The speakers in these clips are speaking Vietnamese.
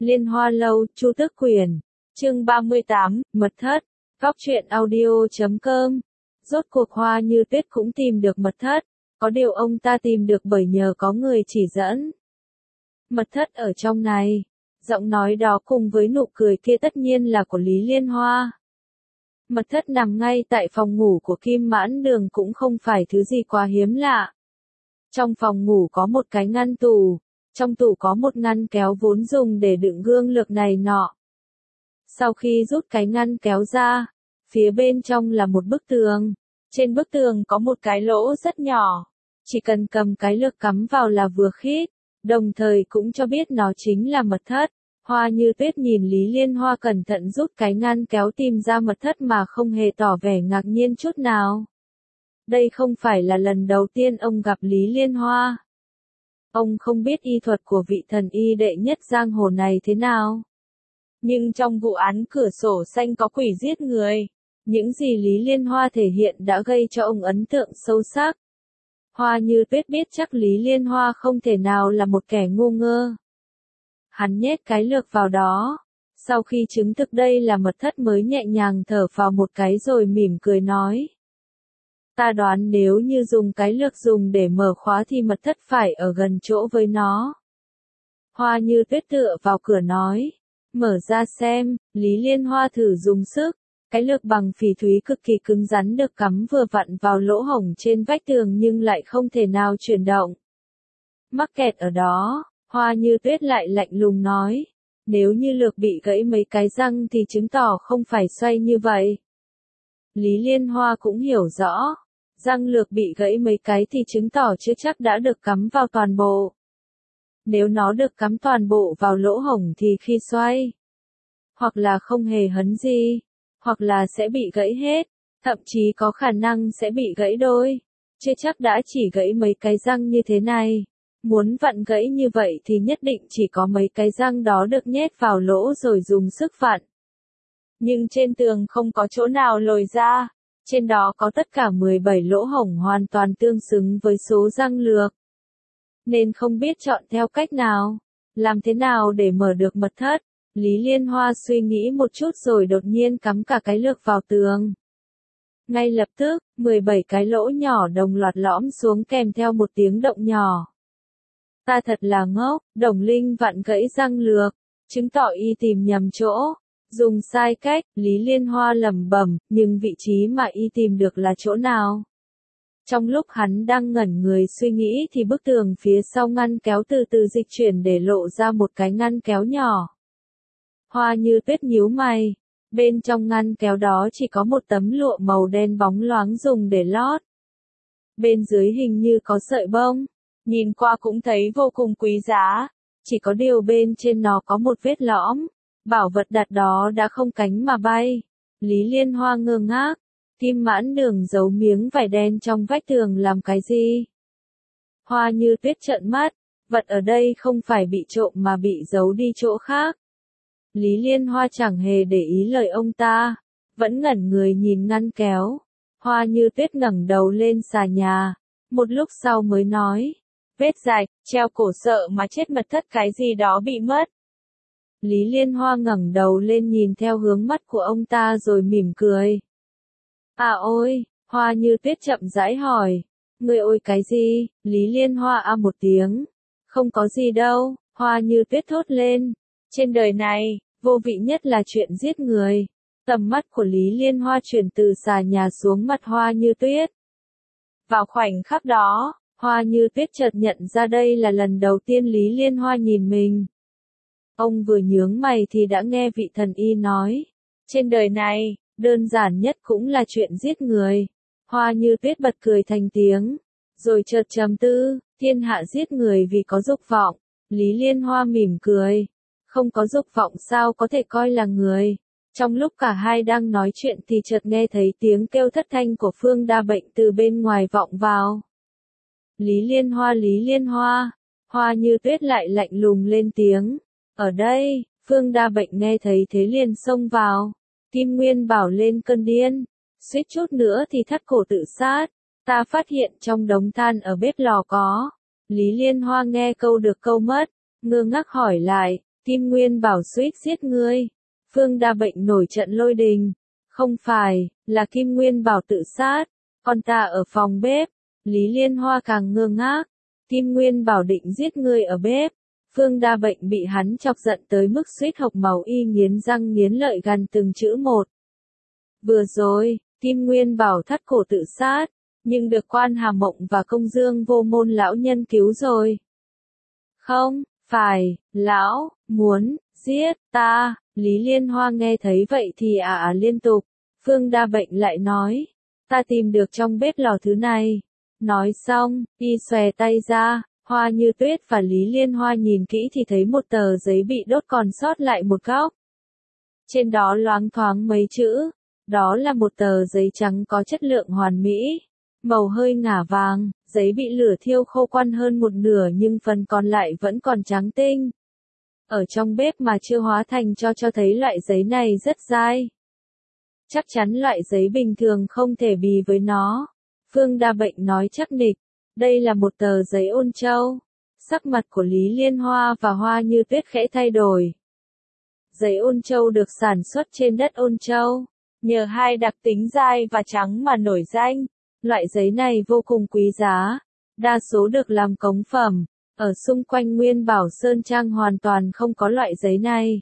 Liên Hoa Lâu, Chu Tước Quyền, chương 38, Mật Thất, Góc truyện audio.com. Rốt cuộc Hoa Như Tuyết cũng tìm được mật thất, có điều ông ta tìm được bởi nhờ có người chỉ dẫn. Mật thất ở trong này, giọng nói đó cùng với nụ cười kia tất nhiên là của Lý Liên Hoa. Mật thất nằm ngay tại phòng ngủ của Kim Mãn Đường cũng không phải thứ gì quá hiếm lạ. Trong phòng ngủ có một cái ngăn tủ, trong tủ có một ngăn kéo vốn dùng để đựng gương lược này nọ. Sau khi rút cái ngăn kéo ra, phía bên trong là một bức tường. Trên bức tường có một cái lỗ rất nhỏ, chỉ cần cầm cái lược cắm vào là vừa khít, đồng thời cũng cho biết nó chính là mật thất. Hoa Như Tuyết nhìn Lý Liên Hoa cẩn thận rút cái ngăn kéo tìm ra mật thất mà không hề tỏ vẻ ngạc nhiên chút nào. Đây không phải là lần đầu tiên ông gặp Lý Liên Hoa. Ông không biết y thuật của vị thần y đệ nhất giang hồ này thế nào. Nhưng trong vụ án cửa sổ xanh có quỷ giết người, những gì Lý Liên Hoa thể hiện đã gây cho ông ấn tượng sâu sắc. Hoa Như Tuyết biết chắc Lý Liên Hoa không thể nào là một kẻ ngu ngơ. Hắn nhét cái lược vào đó, sau khi chứng thực đây là mật thất mới nhẹ nhàng thở phào một cái rồi mỉm cười nói. Ta đoán nếu như dùng cái lược dùng để mở khóa thì mật thất phải ở gần chỗ với nó. Hoa Như Tuyết tựa vào cửa nói. Mở ra xem, Lý Liên Hoa thử dùng sức. Cái lược bằng phỉ thúy cực kỳ cứng rắn được cắm vừa vặn vào lỗ hổng trên vách tường nhưng lại không thể nào chuyển động. Mắc kẹt ở đó, Hoa Như Tuyết lại lạnh lùng nói. Nếu như lược bị gãy mấy cái răng thì chứng tỏ không phải xoay như vậy. Lý Liên Hoa cũng hiểu rõ. Răng lược bị gãy mấy cái thì chứng tỏ chưa chắc đã được cắm vào toàn bộ. Nếu nó được cắm toàn bộ vào lỗ hổng thì khi xoay, hoặc là không hề hấn gì, hoặc là sẽ bị gãy hết, thậm chí có khả năng sẽ bị gãy đôi. Chưa chắc đã chỉ gãy mấy cái răng như thế này. Muốn vặn gãy như vậy thì nhất định chỉ có mấy cái răng đó được nhét vào lỗ rồi dùng sức vặn. Nhưng trên tường không có chỗ nào lồi ra, trên đó có tất cả 17 lỗ hổng hoàn toàn tương xứng với số răng lược. Nên không biết chọn theo cách nào, làm thế nào để mở được mật thất. Lý Liên Hoa suy nghĩ một chút rồi đột nhiên cắm cả cái lược vào tường. Ngay lập tức, 17 cái lỗ nhỏ đồng loạt lõm xuống kèm theo một tiếng động nhỏ. Ta thật là ngốc, Đồng Linh vặn gãy răng lược, chứng tỏ y tìm nhầm chỗ, dùng sai cách. Lý Liên Hoa lẩm bẩm, nhưng vị trí mà y tìm được là chỗ nào? Trong lúc hắn đang ngẩn người suy nghĩ thì bức tường phía sau ngăn kéo từ từ dịch chuyển để lộ ra một cái ngăn kéo nhỏ. Hoa Như Tuyết nhíu mày, bên trong ngăn kéo đó chỉ có một tấm lụa màu đen bóng loáng dùng để lót. Bên dưới hình như có sợi bông, nhìn qua cũng thấy vô cùng quý giá, chỉ có điều bên trên nó có một vết lõm, bảo vật đặt đó đã không cánh mà bay. Lý Liên Hoa ngơ ngác. Kim Mãn Đường giấu miếng vải đen trong vách tường làm cái gì? Hoa Như Tuyết trợn mắt, vật ở đây không phải bị trộm mà bị giấu đi chỗ khác. Lý Liên Hoa chẳng hề để ý lời ông ta, vẫn ngẩn người nhìn ngăn kéo. Hoa Như Tuyết ngẩng đầu lên xà nhà, một lúc sau mới nói, vết dài, treo cổ sợ mà chết mật thất cái gì đó bị mất. Lý Liên Hoa ngẩng đầu lên nhìn theo hướng mắt của ông ta rồi mỉm cười. À ôi, Hoa Như Tuyết chậm rãi hỏi, người ôi cái gì? Lý Liên Hoa một tiếng, không có gì đâu. Hoa Như Tuyết thốt lên, trên đời này, vô vị nhất là chuyện giết người. Tầm mắt của Lý Liên Hoa chuyển từ xà nhà xuống mặt Hoa Như Tuyết. Vào khoảnh khắc đó, Hoa Như Tuyết chợt nhận ra đây là lần đầu tiên Lý Liên Hoa nhìn mình. Ông vừa nhướng mày thì đã nghe vị thần y nói, trên đời này, đơn giản nhất cũng là chuyện giết người. Hoa Như Tuyết bật cười thành tiếng, rồi chợt trầm tư, thiên hạ giết người vì có dục vọng. Lý Liên Hoa mỉm cười, không có dục vọng sao có thể coi là người. Trong lúc cả hai đang nói chuyện thì chợt nghe thấy tiếng kêu thất thanh của Phương Đa Bệnh từ bên ngoài vọng vào. Lý Liên Hoa, Hoa Như Tuyết lại lạnh lùng lên tiếng, ở đây. Phương Đa Bệnh nghe thấy thế liền xông vào. Kim Nguyên Bảo lên cơn điên, suýt chút nữa thì thắt cổ tự sát. Ta phát hiện trong đống than ở bếp lò có. Lý Liên Hoa nghe câu được câu mất, ngơ ngác hỏi lại, Kim Nguyên bảo suýt giết ngươi. Phương Đa Bệnh nổi trận lôi đình. Không phải, là Kim Nguyên bảo tự sát. Còn ta ở phòng bếp. Lý Liên Hoa càng ngơ ngác. Kim Nguyên bảo định giết ngươi ở bếp. Phương Đa Bệnh bị hắn chọc giận tới mức suýt hộc máu, y nghiến răng nghiến lợi gằn từng chữ một. Vừa rồi, Kim Nguyên bảo thắt cổ tự sát, nhưng được Quan Hà Mộng và Công Dương Vô Môn lão nhân cứu rồi. Không, phải, lão, muốn, giết, ta. Lý Liên Hoa nghe thấy vậy thì liên tục. Phương Đa Bệnh lại nói, ta tìm được trong bếp lò thứ này. Nói xong, y xòe tay ra, Hoa Như Tuyết và Lý Liên Hoa nhìn kỹ thì thấy một tờ giấy bị đốt còn sót lại một góc. Trên đó loáng thoáng mấy chữ, đó là một tờ giấy trắng có chất lượng hoàn mỹ, màu hơi ngả vàng, giấy bị lửa thiêu khô quăn hơn một nửa nhưng phần còn lại vẫn còn trắng tinh. Ở trong bếp mà chưa hóa thành cho thấy loại giấy này rất dai. Chắc chắn loại giấy bình thường không thể bì với nó. Phương Đa Bệnh nói chắc nịch, đây là một tờ giấy Ôn Châu. Sắc mặt của Lý Liên Hoa và Hoa Như Tuyết khẽ thay đổi. Giấy Ôn Châu được sản xuất trên đất Ôn Châu, nhờ hai đặc tính dai và trắng mà nổi danh. Loại giấy này vô cùng quý giá, đa số được làm cống phẩm. Ở xung quanh Nguyên Bảo Sơn Trang hoàn toàn không có loại giấy này.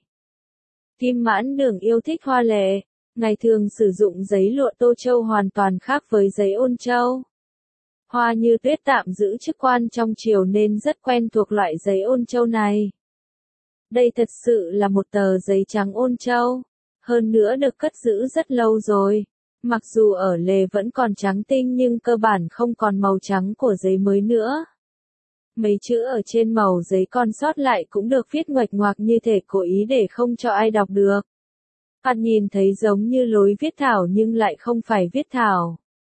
Kim Mãn Đường yêu thích hoa lệ, ngày thường sử dụng giấy lụa Tô Châu hoàn toàn khác với giấy Ôn Châu. Hoa Như Tuyết tạm giữ chức quan trong triều nên rất quen thuộc loại giấy Ôn Châu này. Đây thật sự là một tờ giấy trắng Ôn Châu, hơn nữa được cất giữ rất lâu rồi. Mặc dù ở lề vẫn còn trắng tinh nhưng cơ bản không còn màu trắng của giấy mới nữa. Mấy chữ ở trên màu giấy còn sót lại cũng được viết nguệch ngoạc như thể cố ý để không cho ai đọc được. Bạn nhìn thấy giống như lối viết thảo nhưng lại không phải viết thảo.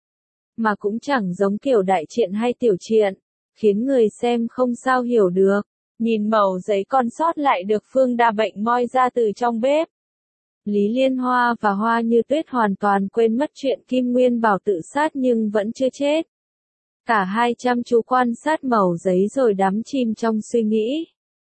Mà cũng chẳng giống kiểu đại truyện hay tiểu truyện, khiến người xem không sao hiểu được. Nhìn mẩu giấy còn sót lại được Phương Đa Bệnh moi ra từ trong bếp. Lý Liên Hoa và Hoa Như Tuyết hoàn toàn quên mất chuyện Kim Nguyên bảo tự sát nhưng vẫn chưa chết. Cả hai chăm chú quan sát mẩu giấy rồi đắm chìm trong suy nghĩ.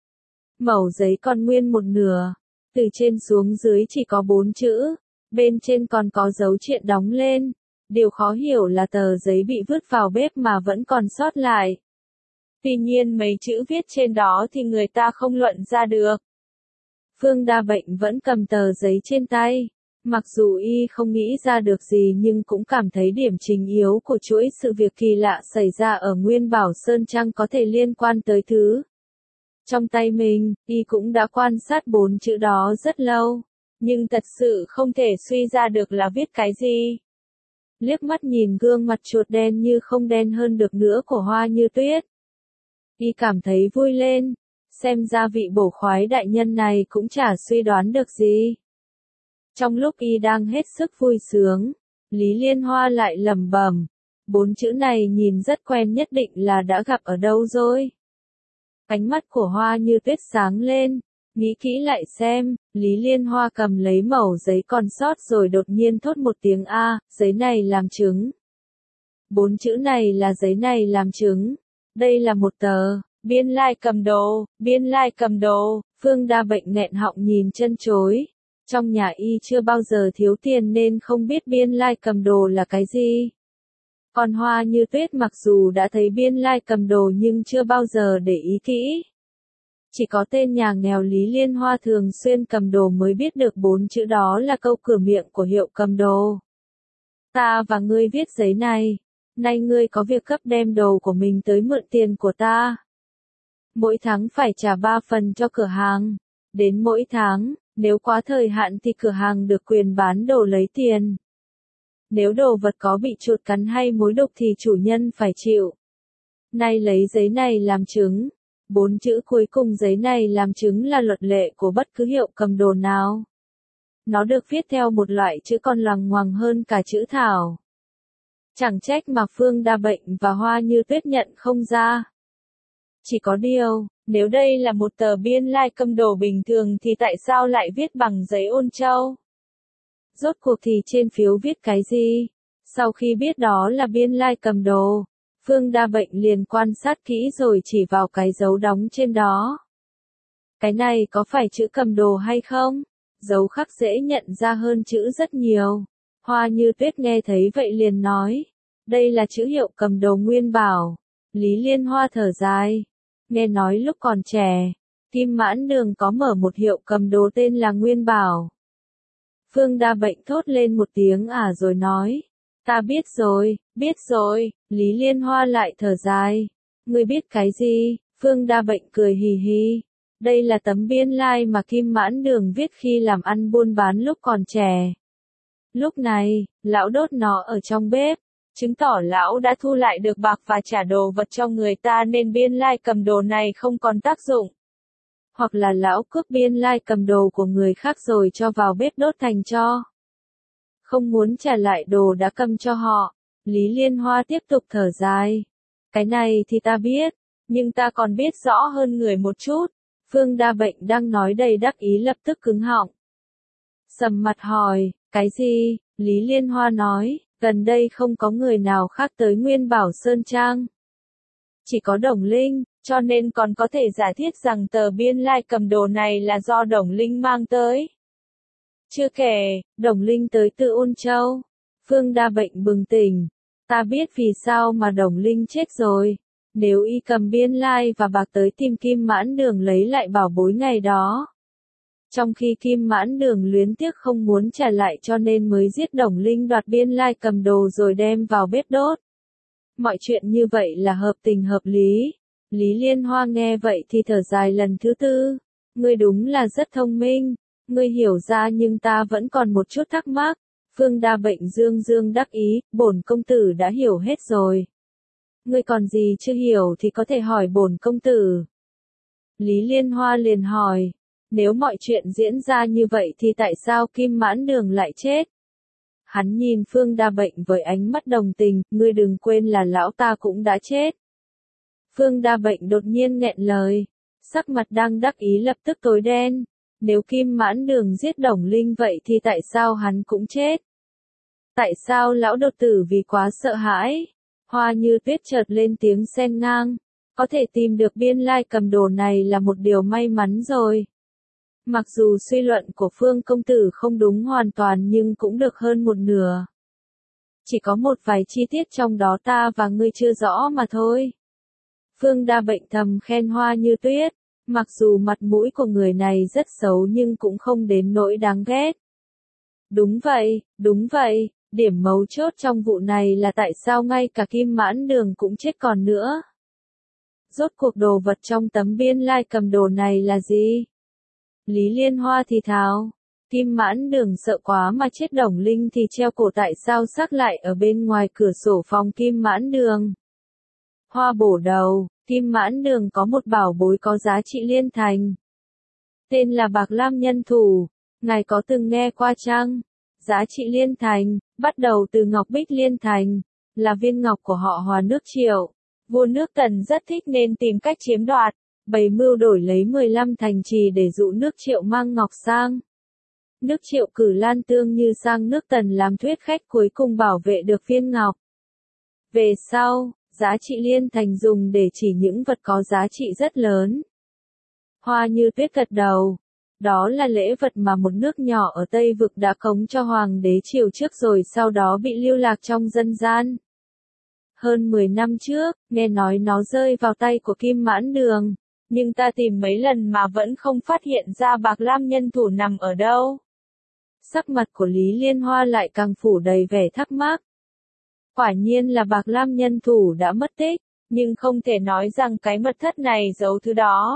Mẩu giấy còn nguyên một nửa, từ trên xuống dưới chỉ có 4 chữ, bên trên còn có dấu triện đóng lên. Điều khó hiểu là tờ giấy bị vứt vào bếp mà vẫn còn sót lại. Tuy nhiên mấy chữ viết trên đó thì người ta không luận ra được. Phương Đa Bệnh vẫn cầm tờ giấy trên tay. Mặc dù y không nghĩ ra được gì nhưng cũng cảm thấy điểm chính yếu của chuỗi sự việc kỳ lạ xảy ra ở Nguyên Bảo Sơn Trang có thể liên quan tới thứ. Trong tay mình, y cũng đã quan sát 4 chữ đó rất lâu, nhưng thật sự không thể suy ra được là viết cái gì. Liếc mắt nhìn gương mặt chuột đen như không đen hơn được nữa của Hoa Như Tuyết, y cảm thấy vui lên, xem ra vị bổ khoái đại nhân này cũng chả suy đoán được gì. Trong lúc y đang hết sức vui sướng, Lý Liên Hoa lại lẩm bẩm, 4 chữ này nhìn rất quen, nhất định là đã gặp ở đâu rồi. Ánh mắt của Hoa Như Tuyết sáng lên, nghĩ kỹ lại xem, Lý Liên Hoa cầm lấy mẩu giấy còn sót rồi đột nhiên thốt một tiếng giấy này làm chứng. 4 chữ này là giấy này làm chứng. Đây là một tờ, biên lai cầm đồ, biên lai cầm đồ. Phương Đa Bệnh nghẹn họng nhìn chân chối. Trong nhà y chưa bao giờ thiếu tiền nên không biết biên lai cầm đồ là cái gì. Còn Hoa Như Tuyết mặc dù đã thấy biên lai cầm đồ nhưng chưa bao giờ để ý kỹ. Chỉ có tên nhà nghèo Lý Liên Hoa thường xuyên cầm đồ mới biết được 4 chữ đó là câu cửa miệng của hiệu cầm đồ. Ta và ngươi viết giấy này, nay ngươi có việc cấp đem đồ của mình tới mượn tiền của ta. Mỗi tháng phải trả 3 phần cho cửa hàng. Đến mỗi tháng, nếu quá thời hạn thì cửa hàng được quyền bán đồ lấy tiền. Nếu đồ vật có bị chuột cắn hay mối độc thì chủ nhân phải chịu. Nay lấy giấy này làm chứng. 4 chữ cuối cùng giấy này làm chứng là luật lệ của bất cứ hiệu cầm đồ nào. Nó được viết theo một loại chữ còn loằng ngoằng hơn cả chữ thảo. Chẳng trách mà Phương Đa Bệnh và Hoa Như Tuyết nhận không ra. Chỉ có điều, nếu đây là một tờ biên lai cầm đồ bình thường thì tại sao lại viết bằng giấy Ôn Châu? Rốt cuộc thì trên phiếu viết cái gì? Sau khi biết đó là biên lai cầm đồ, Phương Đa Bệnh liền quan sát kỹ rồi chỉ vào cái dấu đóng trên đó. Cái này có phải chữ cầm đồ hay không? Dấu khắc dễ nhận ra hơn chữ rất nhiều. Hoa Như Tuyết nghe thấy vậy liền nói. Đây là chữ hiệu cầm đồ Nguyên Bảo. Lý Liên Hoa thở dài. Nghe nói lúc còn trẻ, Kim Mãn Đường có mở một hiệu cầm đồ tên là Nguyên Bảo. Phương Đa Bệnh thốt lên một tiếng rồi nói. Ta biết rồi, Lý Liên Hoa lại thở dài. Ngươi biết cái gì? Phương Đa Bệnh cười hì hì. Đây là tấm biên lai mà Kim Mãn Đường viết khi làm ăn buôn bán lúc còn trẻ. Lúc này, lão đốt nó ở trong bếp, chứng tỏ lão đã thu lại được bạc và trả đồ vật cho người ta nên biên lai cầm đồ này không còn tác dụng. Hoặc là lão cướp biên lai cầm đồ của người khác rồi cho vào bếp đốt thành tro. Không muốn trả lại đồ đã cầm cho họ. Lý Liên Hoa tiếp tục thở dài. Cái này thì ta biết, nhưng ta còn biết rõ hơn người một chút. Phương Đa Bệnh đang nói đầy đắc ý lập tức cứng họng. Sầm mặt hỏi, cái gì? Lý Liên Hoa nói, gần đây không có người nào khác tới Nguyên Bảo Sơn Trang. Chỉ có Đồng Linh, cho nên còn có thể giả thiết rằng tờ biên lai cầm đồ này là do Đồng Linh mang tới. Chưa kể, Đồng Linh tới từ Ôn Châu. Phương Đa Bệnh bừng tỉnh. Ta biết vì sao mà Đồng Linh chết rồi. Nếu y cầm biên lai và bạc tới tìm Kim Mãn Đường lấy lại bảo bối ngày đó. Trong khi Kim Mãn Đường luyến tiếc không muốn trả lại cho nên mới giết Đồng Linh đoạt biên lai cầm đồ rồi đem vào bếp đốt. Mọi chuyện như vậy là hợp tình hợp lý. Lý Liên Hoa nghe vậy thì thở dài lần thứ tư. Ngươi đúng là rất thông minh. Ngươi hiểu ra nhưng ta vẫn còn một chút thắc mắc. Phương Đa Bệnh dương dương đắc ý, bổn công tử đã hiểu hết rồi. Ngươi còn gì chưa hiểu thì có thể hỏi bổn công tử. Lý Liên Hoa liền hỏi. Nếu mọi chuyện diễn ra như vậy thì tại sao Kim Mãn Đường lại chết? Hắn nhìn Phương Đa Bệnh với ánh mắt đồng tình, ngươi đừng quên là lão ta cũng đã chết. Phương Đa Bệnh đột nhiên nghẹn lời, sắc mặt đang đắc ý lập tức tối đen. Nếu Kim Mãn Đường giết Đồng Linh vậy thì tại sao hắn cũng chết? Tại sao lão đột tử vì quá sợ hãi? Hoa Như Tuyết chợt lên tiếng xen ngang. Có thể tìm được biên lai cầm đồ này là một điều may mắn rồi. Mặc dù suy luận của Phương công tử không đúng hoàn toàn nhưng cũng được hơn một nửa. Chỉ có một vài chi tiết trong đó ta và ngươi chưa rõ mà thôi. Phương Đa Bệnh thầm khen Hoa Như Tuyết. Mặc dù mặt mũi của người này rất xấu nhưng cũng không đến nỗi đáng ghét. Đúng vậy, điểm mấu chốt trong vụ này là tại sao ngay cả Kim Mãn Đường cũng chết còn nữa. Rốt cuộc đồ vật trong tấm biên lai cầm đồ này là gì? Lý Liên Hoa thì thào, Kim Mãn Đường sợ quá mà chết, Đồng Linh thì treo cổ, tại sao xác lại ở bên ngoài cửa sổ phòng Kim Mãn Đường? Hoa bổ đầu, Kim Mãn Đường có một bảo bối có giá trị liên thành. Tên là Bạc Lam Nhân Thủ, ngài có từng nghe qua chăng? Giá trị liên thành, bắt đầu từ ngọc bích liên thành, là viên ngọc của họ Hoa nước Triệu. Vua nước Tần rất thích nên tìm cách chiếm đoạt, bày mưu đổi lấy 15 thành trì để dụ nước Triệu mang ngọc sang. Nước Triệu cử Lan Tương Như sang nước Tần làm thuyết khách, cuối cùng bảo vệ được viên ngọc. Về sau, giá trị liên thành dùng để chỉ những vật có giá trị rất lớn. Hoa Như Tuyết gật đầu. Đó là lễ vật mà một nước nhỏ ở Tây Vực đã cống cho Hoàng đế triều trước rồi sau đó bị lưu lạc trong dân gian. Hơn 10 năm trước, nghe nói nó rơi vào tay của Kim Mãn Đường, nhưng ta tìm mấy lần mà vẫn không phát hiện ra Bạc Lam Nhân Thủ nằm ở đâu. Sắc mặt của Lý Liên Hoa lại càng phủ đầy vẻ thắc mắc. Quả nhiên là Bạc Lam Nhân Thủ đã mất tích, nhưng không thể nói rằng cái mật thất này giấu thứ đó.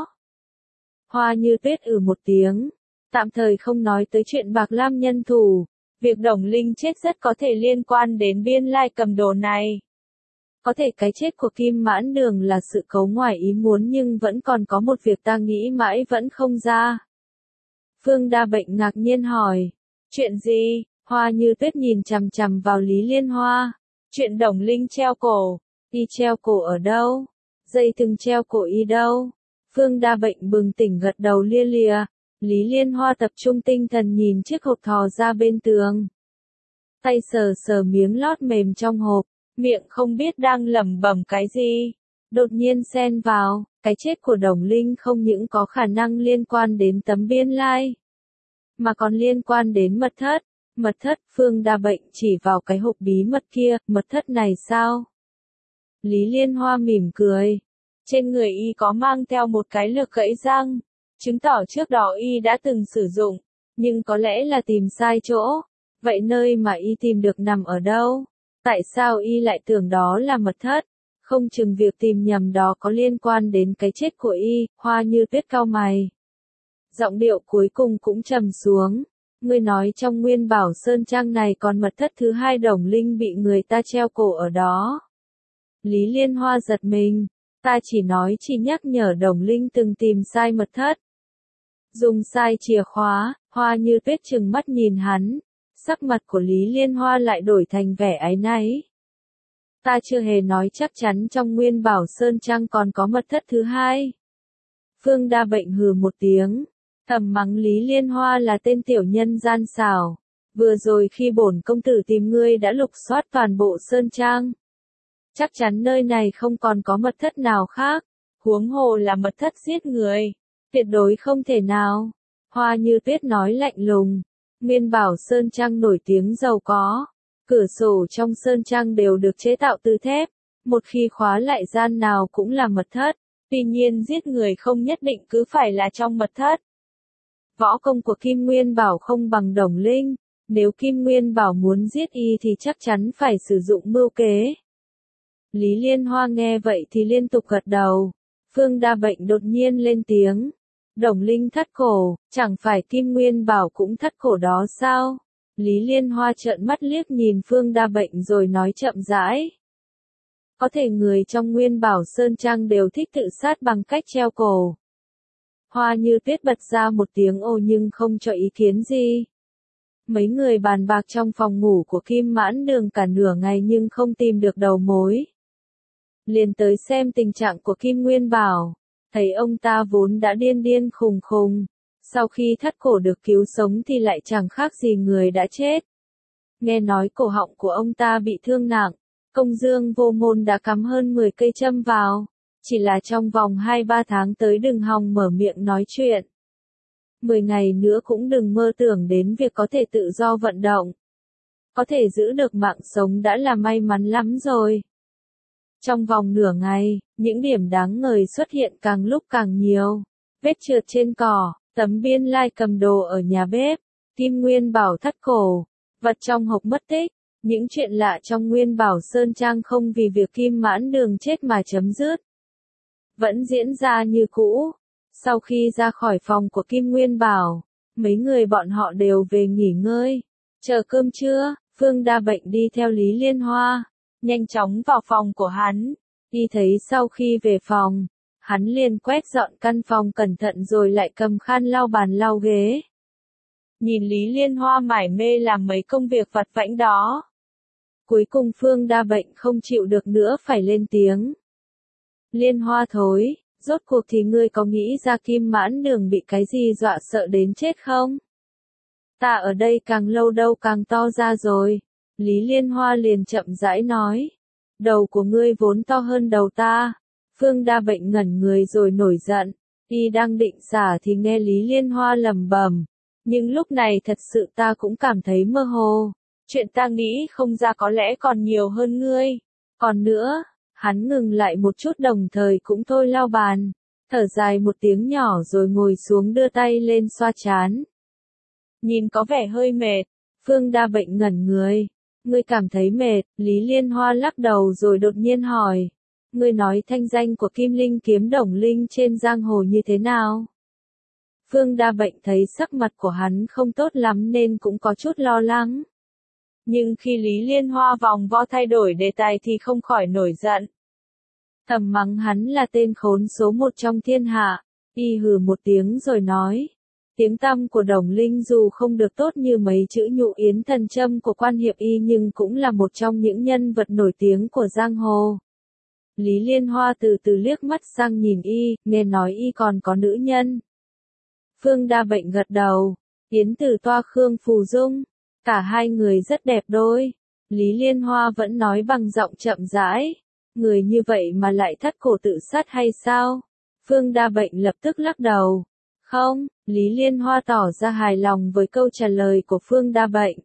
Hoa Như Tuyết một tiếng, tạm thời không nói tới chuyện Bạc Lam Nhân Thủ, việc Đồng Linh chết rất có thể liên quan đến biên lai cầm đồ này. Có thể cái chết của Kim Mãn Đường là sự cố ngoài ý muốn nhưng vẫn còn có một việc ta nghĩ mãi vẫn không ra. Phương Đa Bệnh ngạc nhiên hỏi, chuyện gì? Hoa Như Tuyết nhìn chằm chằm vào Lý Liên Hoa. Chuyện Đồng Linh treo cổ, y treo cổ ở đâu? Dây thừng treo cổ y đâu? Phương Đa Bệnh bừng tỉnh gật đầu lia lịa. Lý Liên Hoa tập trung tinh thần nhìn chiếc hộp thò ra bên tường. Tay sờ sờ miếng lót mềm trong hộp, miệng không biết đang lẩm bẩm cái gì. đột nhiên xen vào, cái chết của Đồng Linh không những có khả năng liên quan đến tấm biên lai, mà còn liên quan đến mật thất. Mật thất, Phương Đa Bệnh chỉ vào cái hộp bí mật kia, mật thất này sao? Lý Liên Hoa mỉm cười. Trên người y có mang theo một cái lược gãy răng, chứng tỏ trước đó y đã từng sử dụng, nhưng có lẽ là tìm sai chỗ. Vậy nơi mà y tìm được nằm ở đâu? Tại sao y lại tưởng đó là mật thất? Không chừng việc tìm nhầm đó có liên quan đến cái chết của y. Hoa Như Tuyết cau mày. Giọng điệu cuối cùng cũng trầm xuống. Ngươi nói trong Nguyên Bảo Sơn Trang này còn mật thất thứ hai, Đồng Linh bị người ta treo cổ ở đó. Lý Liên Hoa giật mình. Ta chỉ nhắc nhở Đồng Linh từng tìm sai mật thất. Dùng sai chìa khóa. Hoa Như Tuyết trừng mắt nhìn hắn. Sắc mặt của Lý Liên Hoa lại đổi thành vẻ áy náy. Ta chưa hề nói chắc chắn trong Nguyên Bảo Sơn Trang còn có mật thất thứ hai. Phương Đa Bệnh hừ một tiếng, thầm mắng Lý Liên Hoa là tên tiểu nhân gian xảo. Vừa rồi khi bổn công tử tìm ngươi đã lục soát toàn bộ Sơn Trang. Chắc chắn nơi này không còn có mật thất nào khác, huống hồ là mật thất giết người. Tuyệt đối không thể nào. Hoa Như Tuyết nói lạnh lùng. Nguyên Bảo Sơn Trang nổi tiếng giàu có. Cửa sổ trong Sơn Trang đều được chế tạo từ thép. Một khi khóa lại gian nào cũng là mật thất. Tuy nhiên giết người không nhất định cứ phải là trong mật thất. Võ công của Kim Nguyên Bảo không bằng Đồng Linh. Nếu Kim Nguyên Bảo muốn giết y thì chắc chắn phải sử dụng mưu kế. Lý Liên Hoa nghe vậy thì liên tục gật đầu. Phương Đa Bệnh đột nhiên lên tiếng. Đồng Linh thắt cổ, chẳng phải Kim Nguyên Bảo cũng thắt cổ đó sao? Lý Liên Hoa trợn mắt liếc nhìn Phương Đa Bệnh rồi nói chậm rãi. Có thể người trong Nguyên Bảo Sơn Trang đều thích tự sát bằng cách treo cổ. Hoa Như Tuyết bật ra một tiếng ồ nhưng không cho ý kiến gì. Mấy người bàn bạc trong phòng ngủ của Kim Mãn Đường cả nửa ngày nhưng không tìm được đầu mối. Liền tới xem tình trạng của Kim Nguyên Bảo. Thấy ông ta vốn đã điên điên khùng khùng, sau khi thắt cổ được cứu sống thì lại chẳng khác gì người đã chết. Nghe nói cổ họng của ông ta bị thương nặng, Công Dương Vô Ngôn đã cắm hơn 10 cây châm vào, chỉ là trong vòng 2-3 tháng tới đừng hòng mở miệng nói chuyện. 10 ngày nữa cũng đừng mơ tưởng đến việc có thể tự do vận động. Có thể giữ được mạng sống đã là may mắn lắm rồi. Trong vòng nửa ngày, những điểm đáng ngờ xuất hiện càng lúc càng nhiều. Vết trượt trên cỏ, tấm biên lai cầm đồ ở nhà bếp, Kim Nguyên Bảo thắt cổ, vật trong hộp mất tích. Những chuyện lạ trong Nguyên Bảo Sơn Trang không vì việc Kim Mãn Đường chết mà chấm dứt. Vẫn diễn ra như cũ. Sau khi ra khỏi phòng của Kim Nguyên Bảo, mấy người bọn họ đều về nghỉ ngơi. Chờ cơm trưa, Phương Đa Bệnh đi theo Lý Liên Hoa. Nhanh chóng vào phòng của hắn. Y thấy sau khi về phòng, hắn liền quét dọn căn phòng cẩn thận rồi lại cầm khăn lau bàn lau ghế. Nhìn Lý Liên Hoa mải mê làm mấy công việc vặt vãnh đó. Cuối cùng Phương Đa Bệnh không chịu được nữa phải lên tiếng. Liên Hoa thối, rốt cuộc thì ngươi có nghĩ ra Kim Mãn Đường bị cái gì dọa sợ đến chết không? Ta ở đây càng lâu đâu càng to ra rồi. Lý Liên Hoa liền chậm rãi nói. Đầu của ngươi vốn to hơn đầu ta. Phương Đa Bệnh ngẩn người rồi nổi giận. Y đang định xả thì nghe Lý Liên Hoa lẩm bẩm. Nhưng lúc này thật sự ta cũng cảm thấy mơ hồ. Chuyện ta nghĩ không ra có lẽ còn nhiều hơn ngươi. Còn nữa, hắn ngừng lại một chút đồng thời cũng thôi lau bàn. Thở dài một tiếng nhỏ rồi ngồi xuống đưa tay lên xoa trán. Nhìn có vẻ hơi mệt. Phương Đa Bệnh ngẩn người. Ngươi cảm thấy mệt, Lý Liên Hoa lắc đầu rồi đột nhiên hỏi. Ngươi nói thanh danh của Kim Linh kiếm Đồng Linh trên giang hồ như thế nào? Phương Đa Bệnh thấy sắc mặt của hắn không tốt lắm nên cũng có chút lo lắng. Nhưng khi Lý Liên Hoa vòng vo thay đổi đề tài thì không khỏi nổi giận. Thầm mắng hắn là tên khốn số một trong thiên hạ. Y hừ một tiếng rồi nói. Tiếng tăm của Đồng Linh dù không được tốt như mấy chữ Nhụ Yến Thần Châm của Quan Hiệp Y nhưng cũng là một trong những nhân vật nổi tiếng của giang hồ. Lý Liên Hoa từ từ liếc mắt sang nhìn Y, nghe nói Y còn có nữ nhân. Phương Đa Bệnh gật đầu. Yến Tử Toa Khương Phù Dung. Cả hai người rất đẹp đôi. Lý Liên Hoa vẫn nói bằng giọng chậm rãi. người như vậy mà lại thắt cổ tự sát hay sao? Phương Đa Bệnh lập tức lắc đầu. Không, Lý Liên Hoa tỏ ra hài lòng với câu trả lời của Phương Đa Bệnh.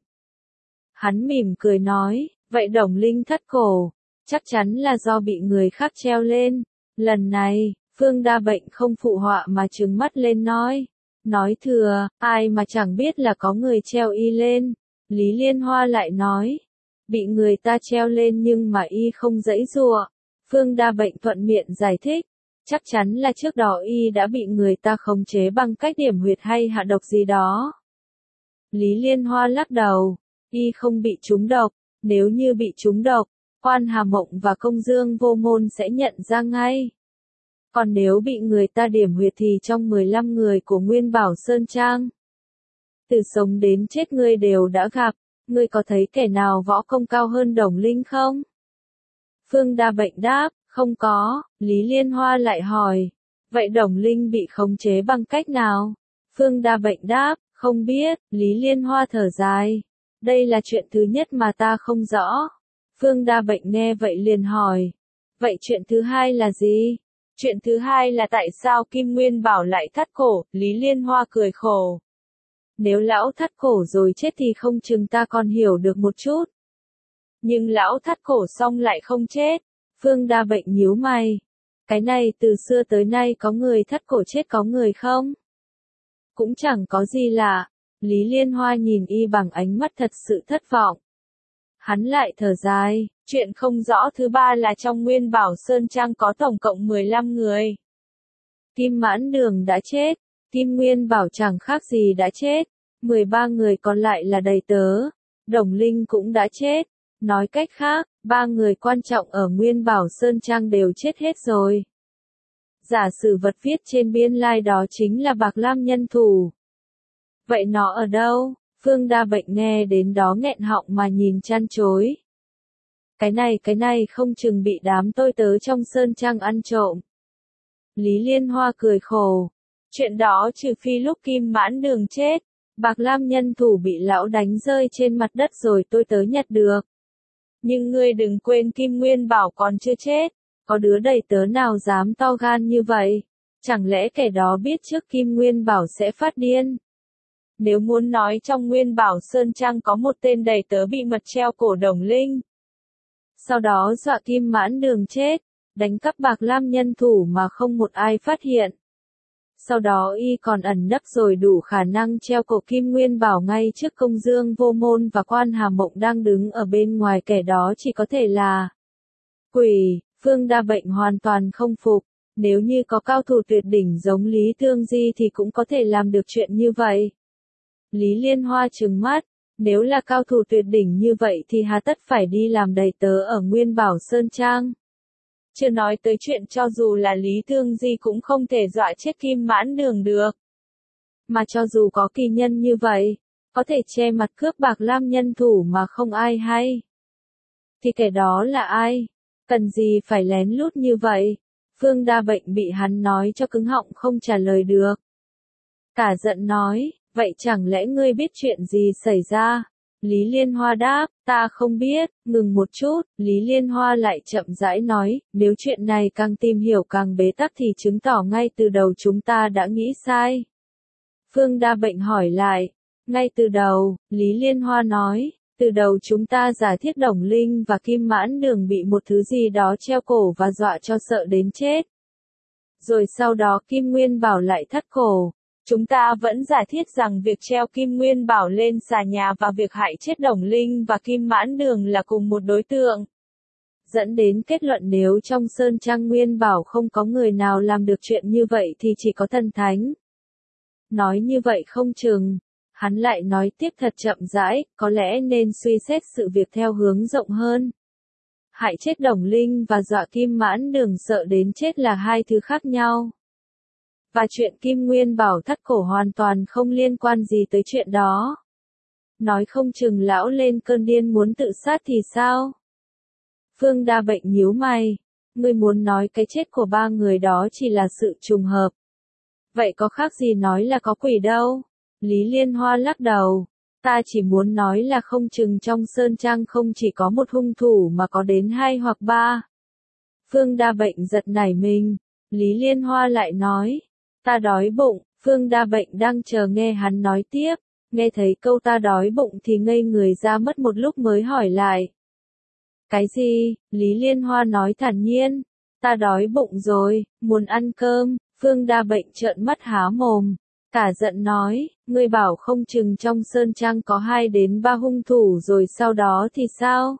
Hắn mỉm cười nói, vậy Đồng Linh thắt cổ, chắc chắn là do bị người khác treo lên. Lần này, Phương Đa Bệnh không phụ họa mà trừng mắt lên nói thừa, ai mà chẳng biết là có người treo y lên. Lý Liên Hoa lại nói, bị người ta treo lên nhưng mà y không giãy giụa. Phương Đa Bệnh thuận miệng giải thích, chắc chắn là trước đó y đã bị người ta khống chế bằng cách điểm huyệt hay hạ độc gì đó. Lý Liên Hoa lắc đầu, y không bị trúng độc, nếu như bị trúng độc, Quan Hà Mộng và Công Dương Vô Môn sẽ nhận ra ngay. Còn nếu bị người ta điểm huyệt thì trong 15 người của Nguyên Bảo Sơn Trang, từ sống đến chết ngươi đều đã gặp, ngươi có thấy kẻ nào võ công cao hơn Đồng Linh không? Phương Đa Bệnh đáp, không có. Lý Liên Hoa lại hỏi, vậy Đồng Linh bị khống chế bằng cách nào? Phương Đa Bệnh đáp, không biết. Lý Liên Hoa thở dài, đây là chuyện thứ nhất mà ta không rõ. Phương Đa Bệnh nghe vậy liền hỏi, vậy chuyện thứ hai là gì? Chuyện thứ hai là tại sao Kim Nguyên Bảo lại thắt cổ? Lý Liên Hoa cười khổ. Nếu lão thắt cổ rồi chết thì không chừng ta còn hiểu được một chút. Nhưng lão thắt cổ xong lại không chết. Phương Đa Bệnh nhíu mày. Cái này từ xưa tới nay có người thắt cổ chết có người không? Cũng chẳng có gì lạ. Lý Liên Hoa nhìn y bằng ánh mắt thật sự thất vọng. Hắn lại thở dài, chuyện không rõ thứ ba là trong Nguyên Bảo Sơn Trang có tổng cộng 15 người. Kim Mãn Đường đã chết, Kim Nguyên Bảo chẳng khác gì đã chết, 13 người còn lại là đầy tớ, Đồng Linh cũng đã chết. Nói cách khác, 3 người quan trọng ở Nguyên Bảo Sơn Trang đều chết hết rồi. Giả sử vật viết trên biên lai đó chính là Bạc Lam nhân thủ. Vậy nó ở đâu? Phương Đa Bệnh nghe đến đó nghẹn họng mà nhìn chăn chối. Cái này không chừng bị đám tôi tớ trong Sơn Trang ăn trộm. Lý Liên Hoa cười khổ. Chuyện đó trừ phi lúc Kim Mãn Đường chết, Bạc Lam nhân thủ bị lão đánh rơi trên mặt đất rồi tôi tớ nhặt được. Nhưng ngươi đừng quên Kim Nguyên Bảo còn chưa chết, có đứa đầy tớ nào dám to gan như vậy? Chẳng lẽ kẻ đó biết trước Kim Nguyên Bảo sẽ phát điên? Nếu muốn nói trong Nguyên Bảo Sơn Trang có một tên đầy tớ bị mật treo cổ Đồng Linh, sau đó dọa Kim Mãn Đường chết, đánh cắp Bạc Lam nhân thủ mà không một ai phát hiện. Sau đó y còn ẩn nấp rồi đủ khả năng treo cổ Kim Nguyên Bảo ngay trước Công Dương Vô Môn và Quan Hà Mộng đang đứng ở bên ngoài, kẻ đó chỉ có thể là quỷ. Phương Đa Bệnh hoàn toàn không phục, nếu như có cao thủ tuyệt đỉnh giống Lý Thương Di thì cũng có thể làm được chuyện như vậy. Lý Liên Hoa trừng mắt, nếu là cao thủ tuyệt đỉnh như vậy thì hà tất phải đi làm đầy tớ ở Nguyên Bảo Sơn Trang. Chưa nói tới chuyện cho dù là Lý Thương Di cũng không thể dọa chết Kim Mãn Đường được. Mà cho dù có kỳ nhân như vậy, có thể che mặt cướp Bạc Lam nhân thủ mà không ai hay, thì kẻ đó là ai? Cần gì phải lén lút như vậy? Phương Đa Bệnh bị hắn nói cho cứng họng không trả lời được. Cả giận nói, vậy chẳng lẽ ngươi biết chuyện gì xảy ra? Lý Liên Hoa đáp, ta không biết. Ngừng một chút, Lý Liên Hoa lại chậm rãi nói, nếu chuyện này càng tìm hiểu càng bế tắc thì chứng tỏ ngay từ đầu chúng ta đã nghĩ sai. Phương Đa Bệnh hỏi lại, ngay từ đầu, Lý Liên Hoa nói, từ đầu chúng ta giả thiết Đồng Linh và Kim Mãn Đường bị một thứ gì đó treo cổ và dọa cho sợ đến chết. Rồi sau đó Kim Nguyên Bảo lại thắt cổ. Chúng ta vẫn giả thiết rằng việc treo Kim Nguyên Bảo lên xà nhà và việc hại chết Đồng Linh và Kim Mãn Đường là cùng một đối tượng. Dẫn đến kết luận nếu trong Sơn Trang Nguyên Bảo không có người nào làm được chuyện như vậy thì chỉ có thần thánh. Nói như vậy không chừng. Hắn lại nói tiếp thật chậm rãi, có lẽ nên suy xét sự việc theo hướng rộng hơn. Hại chết Đồng Linh và dọa Kim Mãn Đường sợ đến chết là hai thứ khác nhau. Và chuyện Kim Nguyên Bảo thắt cổ hoàn toàn không liên quan gì tới chuyện đó. Nói không chừng lão lên cơn điên muốn tự sát thì sao? Phương Đa Bệnh nhíu mày. Ngươi muốn nói cái chết của 3 người đó chỉ là sự trùng hợp. Vậy có khác gì nói là có quỷ đâu? Lý Liên Hoa lắc đầu. Ta chỉ muốn nói là không chừng trong Sơn Trang không chỉ có một hung thủ mà có đến 2 hoặc 3. Phương Đa Bệnh giật nảy mình. Lý Liên Hoa lại nói, ta đói bụng. Phương Đa Bệnh đang chờ nghe hắn nói tiếp, nghe thấy câu ta đói bụng thì ngây người ra mất một lúc mới hỏi lại. Cái gì? Lý Liên Hoa nói thản nhiên, ta đói bụng rồi, muốn ăn cơm. Phương Đa Bệnh trợn mắt há mồm, cả giận nói, ngươi bảo không chừng trong sơn trang có 2 đến 3 hung thủ rồi sau đó thì sao?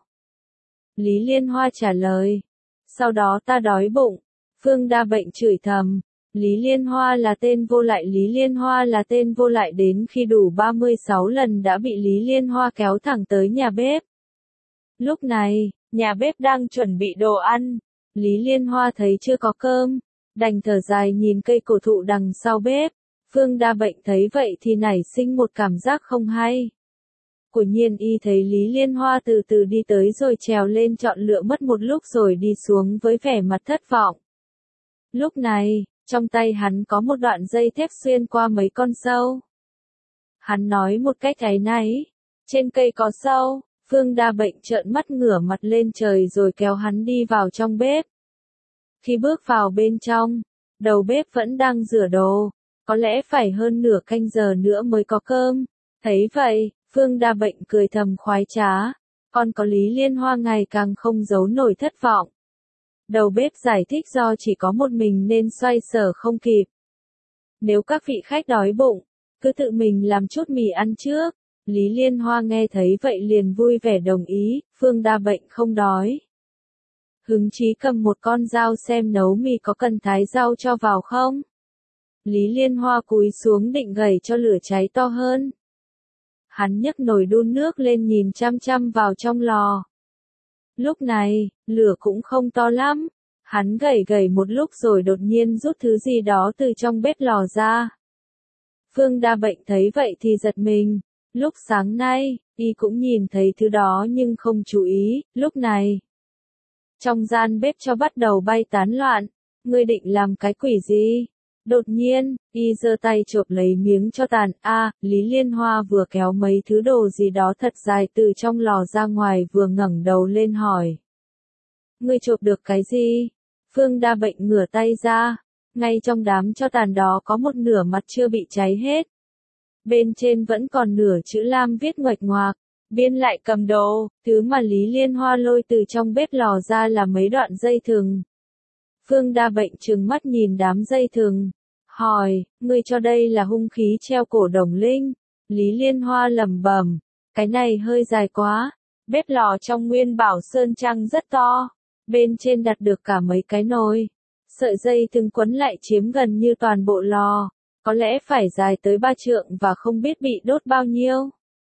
Lý Liên Hoa trả lời, sau đó ta đói bụng. Phương Đa Bệnh chửi thầm, Lý Liên Hoa là tên vô lại, Lý Liên Hoa là tên vô lại, đến khi đủ 36 lần đã bị Lý Liên Hoa kéo thẳng tới nhà bếp. Lúc này, nhà bếp đang chuẩn bị đồ ăn, Lý Liên Hoa thấy chưa có cơm, đành thở dài nhìn cây cổ thụ đằng sau bếp. Phương Đa Bệnh thấy vậy thì nảy sinh một cảm giác không hay. Quả nhiên y thấy Lý Liên Hoa từ từ đi tới rồi trèo lên chọn lựa mất một lúc rồi đi xuống với vẻ mặt thất vọng. Lúc này, trong tay hắn có một đoạn dây thép xuyên qua mấy con sâu. Hắn nói một cách áy náy, trên cây có sâu. Phương Đa Bệnh trợn mắt ngửa mặt lên trời rồi kéo hắn đi vào trong bếp. Khi bước vào bên trong, đầu bếp vẫn đang rửa đồ, có lẽ phải hơn nửa canh giờ nữa mới có cơm. Thấy vậy, Phương Đa Bệnh cười thầm khoái trá, còn có Lý Liên Hoa ngày càng không giấu nổi thất vọng. Đầu bếp giải thích do chỉ có một mình nên xoay sở không kịp. Nếu các vị khách đói bụng, cứ tự mình làm chút mì ăn trước. Lý Liên Hoa nghe thấy vậy liền vui vẻ đồng ý, Phương Đa Bệnh không đói. Hứng chí cầm một con dao xem nấu mì có cần thái rau cho vào không. Lý Liên Hoa cúi xuống định gẩy cho lửa cháy to hơn. Hắn nhấc nồi đun nước lên nhìn chăm chăm vào trong lò. Lúc này, lửa cũng không to lắm. Hắn gẩy một lúc rồi đột nhiên rút thứ gì đó từ trong bếp lò ra. Phương Đa Bệnh thấy vậy thì giật mình. Lúc sáng nay, y cũng nhìn thấy thứ đó nhưng không chú ý. Lúc này, trong gian bếp cho bắt đầu bay tán loạn. Ngươi định làm cái quỷ gì? Đột nhiên, y giơ tay chộp lấy miếng tro tàn. Lý Liên Hoa vừa kéo mấy thứ đồ gì đó thật dài từ trong lò ra ngoài vừa ngẩng đầu lên hỏi. Ngươi chộp được cái gì? Phương Đa Bệnh ngửa tay ra. Ngay trong đám tro tàn đó có một nửa mặt chưa bị cháy hết. Bên trên vẫn còn nửa chữ lam viết nguệch ngoạc. Biên lại cầm đồ, thứ mà Lý Liên Hoa lôi từ trong bếp lò ra là mấy đoạn dây thừng. Phương Đa Bệnh trừng mắt nhìn đám dây thừng, hỏi, ngươi cho đây là hung khí treo cổ Đồng Linh. Lý Liên Hoa lẩm bẩm, cái này hơi dài quá. Bếp lò trong Nguyên Bảo Sơn Trang rất to, bên trên đặt được cả mấy cái nồi. Sợi dây thừng quấn lại chiếm gần như toàn bộ lò, có lẽ phải dài tới 3 trượng và không biết bị đốt bao nhiêu.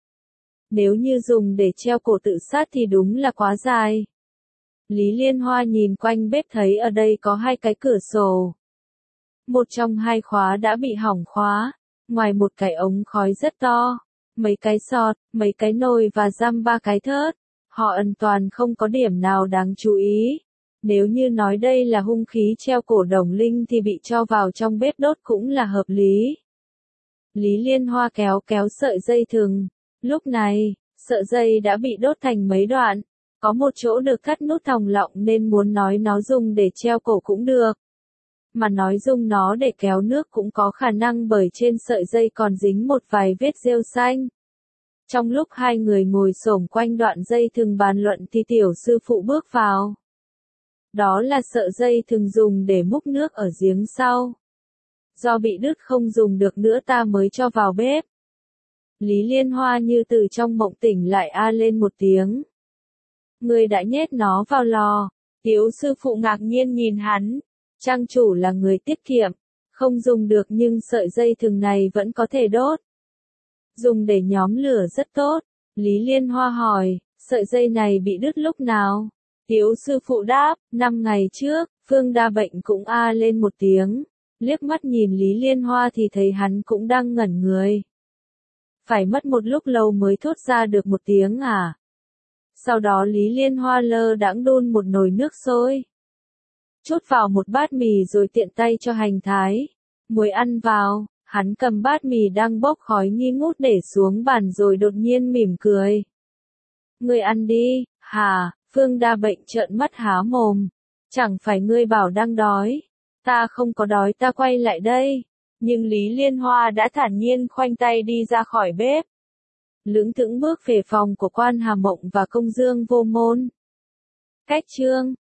Nếu như dùng để treo cổ tự sát thì đúng là quá dài. Lý Liên Hoa nhìn quanh bếp thấy ở đây có 2 cái cửa sổ. Một trong 2 khóa đã bị hỏng khóa, ngoài một cái ống khói rất to, mấy cái sọt, mấy cái nồi và giam 3 cái thớt. Họ hoàn toàn không có điểm nào đáng chú ý. Nếu như nói đây là hung khí treo cổ Đồng Linh thì bị cho vào trong bếp đốt cũng là hợp lý. Lý Liên Hoa kéo sợi dây thừng. Lúc này, sợi dây đã bị đốt thành mấy đoạn. Có một chỗ được cắt nút thòng lọng nên muốn nói nó dùng để treo cổ cũng được. Mà nói dùng nó để kéo nước cũng có khả năng bởi trên sợi dây còn dính một vài vết rêu xanh. Trong lúc 2 người ngồi xổm quanh đoạn dây thừng bàn luận thì tiểu sư phụ bước vào. Đó là sợi dây thừng dùng để múc nước ở giếng sau. Do bị đứt không dùng được nữa ta mới cho vào bếp. Lý Liên Hoa như từ trong mộng tỉnh lại lên một tiếng. Người đã nhét nó vào lò. Tiểu sư phụ ngạc nhiên nhìn hắn. Trang chủ là người tiết kiệm. Không dùng được nhưng sợi dây thừng này vẫn có thể đốt. Dùng để nhóm lửa rất tốt. Lý Liên Hoa hỏi, sợi dây này bị đứt lúc nào? Tiểu sư phụ đáp, 5 ngày trước. Phương Đa Bệnh cũng lên một tiếng. Liếc mắt nhìn Lý Liên Hoa thì thấy hắn cũng đang ngẩn người. Phải mất một lúc lâu mới thốt ra được một tiếng Sau đó Lý Liên Hoa lơ đãng đun một nồi nước sôi. Chốt vào một bát mì rồi tiện tay cho hành thái. Muối ăn vào, hắn cầm bát mì đang bốc khói nghi ngút để xuống bàn rồi đột nhiên mỉm cười. Người ăn đi, hả? Phương Đa Bệnh trợn mắt há mồm. Chẳng phải ngươi bảo đang đói. Ta không có đói, ta quay lại đây. Nhưng Lý Liên Hoa đã thản nhiên khoanh tay đi ra khỏi bếp. Lững thững bước về phòng của Quan Hà Mộng và Công Dương Vô Môn. Cách chương